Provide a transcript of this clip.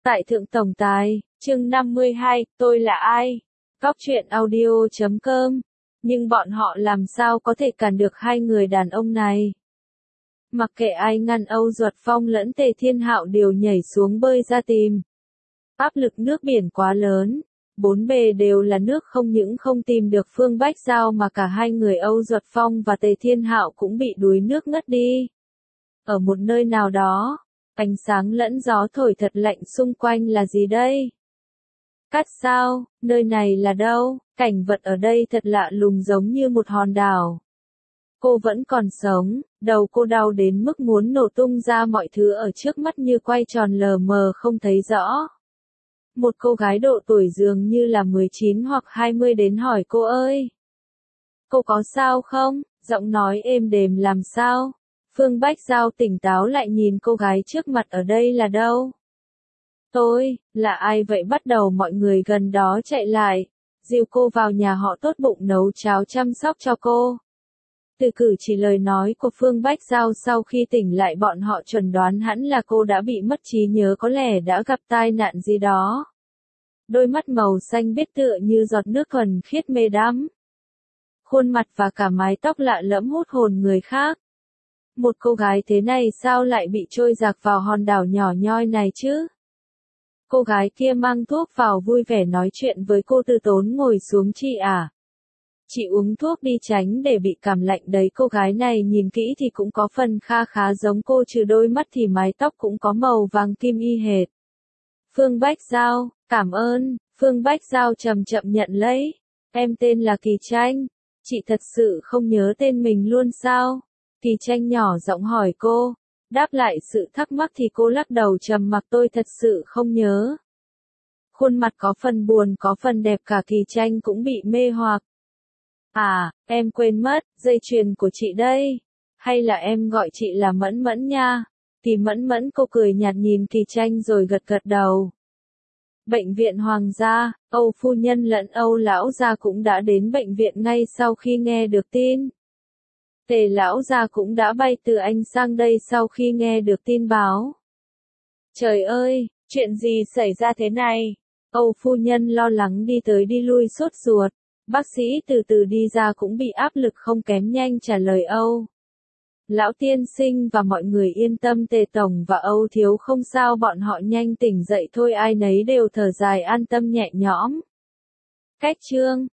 Tại Thượng Tổng Tài, chương 52, tôi là ai? Góc truyện audio.com. Nhưng bọn họ làm sao có thể cản được hai người đàn ông này? Mặc kệ ai ngăn Âu Duật Phong lẫn Tề Thiên Hạo đều nhảy xuống bơi ra tìm. Áp lực nước biển quá lớn, bốn bề đều là nước, không những không tìm được Phương Bách Giao mà cả hai người Âu Duật Phong và Tề Thiên Hạo cũng bị đuối nước ngất đi. Ở một nơi nào đó, ánh sáng lẫn gió thổi thật lạnh, xung quanh là gì đây? Cát sao, nơi này là đâu? Cảnh vật ở đây thật lạ lùng, giống như một hòn đảo. Cô vẫn còn sống, đầu cô đau đến mức muốn nổ tung ra, mọi thứ ở trước mắt như quay tròn lờ mờ không thấy rõ. Một cô gái độ tuổi dường như là 19 hoặc 20 đến hỏi cô ơi, cô có sao không? Giọng nói êm đềm làm sao? Phương Bách Giao tỉnh táo lại nhìn cô gái trước mặt, ở đây là đâu? Tôi, là ai vậy? Bắt đầu mọi người gần đó chạy lại, dìu cô vào nhà họ, tốt bụng nấu cháo chăm sóc cho cô. Từ cử chỉ lời nói của Phương Bách Giao, sau khi tỉnh lại bọn họ chuẩn đoán hẳn là cô đã bị mất trí nhớ, có lẽ đã gặp tai nạn gì đó. Đôi mắt màu xanh biếc tựa như giọt nước thuần khiết mê đắm. Khuôn mặt và cả mái tóc lạ lẫm hút hồn người khác. Một cô gái thế này sao lại bị trôi dạt vào hòn đảo nhỏ nhoi này chứ? Cô gái kia mang thuốc vào, vui vẻ nói chuyện với cô. Từ Tốn ngồi xuống. Chị à? Chị uống thuốc đi, tránh để bị cảm lạnh đấy. Cô gái này nhìn kỹ thì cũng có phần kha khá giống cô, trừ đôi mắt thì mái tóc cũng có màu vàng kim y hệt. Phương Bách Giao, cảm ơn. Phương Bách Giao chậm chậm nhận lấy. Em tên là Kỳ Tranh. Chị thật sự không nhớ tên mình luôn sao? Kỳ Tranh nhỏ giọng hỏi cô. Đáp lại sự thắc mắc thì cô lắc đầu trầm mặc, tôi thật sự không nhớ. Khuôn mặt có phần buồn có phần đẹp, cả Kỳ Tranh cũng bị mê hoặc. À, em quên mất, dây chuyền của chị đây. Hay là em gọi chị là Mẫn Mẫn nha. Kỳ Mẫn Mẫn, cô cười nhạt nhìn Kỳ Tranh rồi gật gật đầu. Bệnh viện Hoàng gia, Âu phu nhân lẫn Âu lão gia cũng đã đến bệnh viện ngay sau khi nghe được tin. Tề lão gia cũng đã bay từ Anh sang đây sau khi nghe được tin báo. Trời ơi, chuyện gì xảy ra thế này? Âu phu nhân lo lắng đi tới đi lui sốt ruột. Bác sĩ từ từ đi ra cũng bị áp lực không kém, nhanh trả lời Âu lão tiên sinh và mọi người yên tâm, Tề tổng và Âu thiếu không sao, bọn họ nhanh tỉnh dậy thôi. Ai nấy đều thở dài an tâm nhẹ nhõm. Cách chương